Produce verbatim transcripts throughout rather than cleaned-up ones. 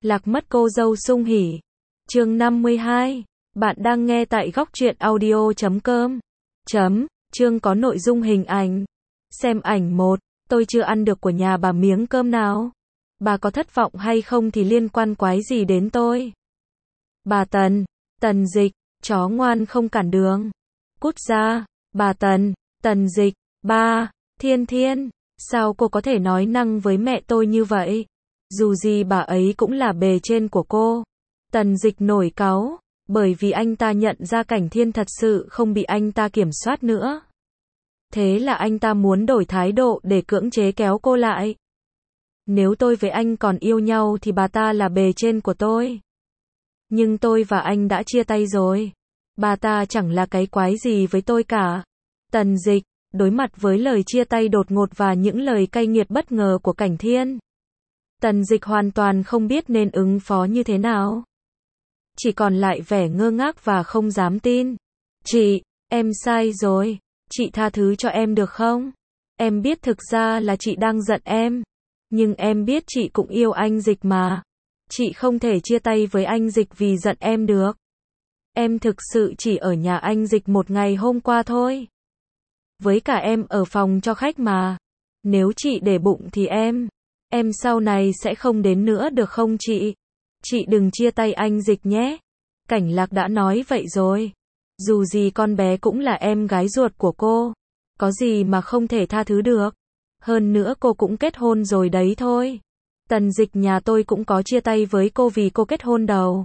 Lạc mất cô dâu sung hỉ. Chương năm mươi hai. Bạn đang nghe tại góc truyện audio chấm com. Chấm, chương có nội dung hình ảnh. Xem ảnh một. Tôi chưa ăn được của nhà bà miếng cơm nào. Bà có thất vọng hay không thì liên quan quái gì đến tôi. Bà Tần. Tần Dịch. Chó ngoan không cản đường. Cút ra. Bà Tần. Tần Dịch. Ba. Thiên Thiên. Sao cô có thể nói năng với mẹ tôi như vậy? Dù gì bà ấy cũng là bề trên của cô. Tần Dịch nổi cáu, bởi vì anh ta nhận ra Cảnh Thiên thật sự không bị anh ta kiểm soát nữa. Thế là anh ta muốn đổi thái độ để cưỡng chế kéo cô lại. Nếu tôi với anh còn yêu nhau thì bà ta là bề trên của tôi. Nhưng tôi và anh đã chia tay rồi. Bà ta chẳng là cái quái gì với tôi cả. Tần Dịch, đối mặt với lời chia tay đột ngột và những lời cay nghiệt bất ngờ của Cảnh Thiên, Tần Dịch hoàn toàn không biết nên ứng phó như thế nào. Chỉ còn lại vẻ ngơ ngác và không dám tin. Chị, em sai rồi. Chị tha thứ cho em được không? Em biết thực ra là chị đang giận em. Nhưng em biết chị cũng yêu anh Dịch mà. Chị không thể chia tay với anh Dịch vì giận em được. Em thực sự chỉ ở nhà anh Dịch một ngày hôm qua thôi. Với cả em ở phòng cho khách mà. Nếu chị để bụng thì em... Em sau này sẽ không đến nữa được không chị? Chị đừng chia tay anh Dịch nhé. Cảnh Lạc đã nói vậy rồi. Dù gì con bé cũng là em gái ruột của cô. Có gì mà không thể tha thứ được. Hơn nữa cô cũng kết hôn rồi đấy thôi. Tần Dịch nhà tôi cũng có chia tay với cô vì cô kết hôn đầu.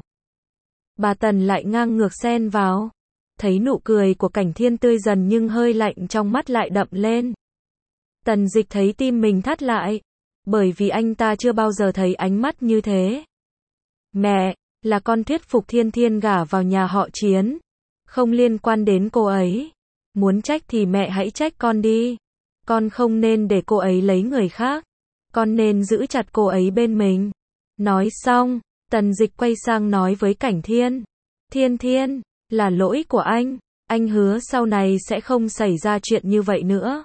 Bà Tần lại ngang ngược xen vào. Thấy nụ cười của Cảnh Thiên tươi dần nhưng hơi lạnh trong mắt lại đậm lên. Tần Dịch thấy tim mình thắt lại. Bởi vì anh ta chưa bao giờ thấy ánh mắt như thế. Mẹ, là con thuyết phục Thiên Thiên gả vào nhà họ Chiến. Không liên quan đến cô ấy. Muốn trách thì mẹ hãy trách con đi. Con không nên để cô ấy lấy người khác. Con nên giữ chặt cô ấy bên mình. Nói xong, Tần Dịch quay sang nói với Cảnh Thiên. Thiên Thiên, là lỗi của anh. Anh hứa sau này sẽ không xảy ra chuyện như vậy nữa.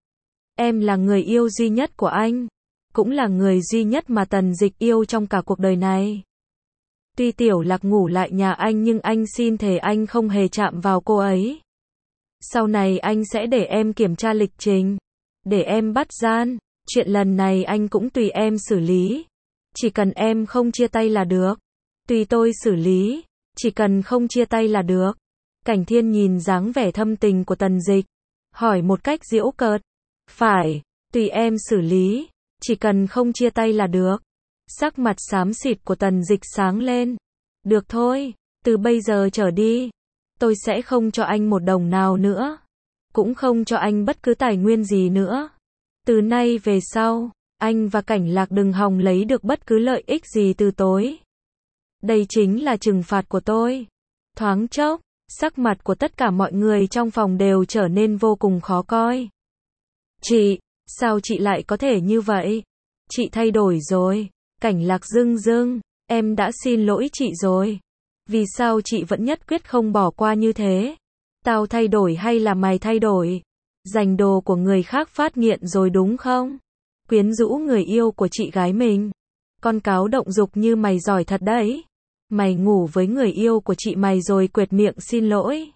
Em là người yêu duy nhất của anh. Cũng là người duy nhất mà Tần Dịch yêu trong cả cuộc đời này. Tuy Tiểu Lạc ngủ lại nhà anh nhưng anh xin thề anh không hề chạm vào cô ấy. Sau này anh sẽ để em kiểm tra lịch trình. Để em bắt gian. Chuyện lần này anh cũng tùy em xử lý. Chỉ cần em không chia tay là được. Tùy tôi xử lý. Chỉ cần không chia tay là được. Cảnh Thiên nhìn dáng vẻ thâm tình của Tần Dịch. Hỏi một cách giễu cợt. Phải, tùy em xử lý. Chỉ cần không chia tay là được. Sắc mặt xám xịt của Tần Dịch sáng lên. Được thôi, từ bây giờ trở đi, tôi sẽ không cho anh một đồng nào nữa. Cũng không cho anh bất cứ tài nguyên gì nữa. Từ nay về sau, anh và Cảnh Lạc đừng hòng lấy được bất cứ lợi ích gì từ tôi. Đây chính là trừng phạt của tôi. Thoáng chốc, sắc mặt của tất cả mọi người trong phòng đều trở nên vô cùng khó coi. Chị, sao chị lại có thể như vậy? Chị thay đổi rồi. Cảnh Lạc rưng rưng, em đã xin lỗi chị rồi. Vì sao chị vẫn nhất quyết không bỏ qua như thế? Tao thay đổi hay là mày thay đổi? Giành đồ của người khác phát nghiện rồi đúng không? Quyến rũ người yêu của chị gái mình. Con cáo động dục như mày giỏi thật đấy. Mày ngủ với người yêu của chị mày rồi quệt miệng xin lỗi.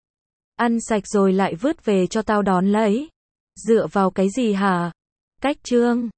Ăn sạch rồi lại vứt về cho tao đón lấy. Dựa vào cái gì hả? Cách chương.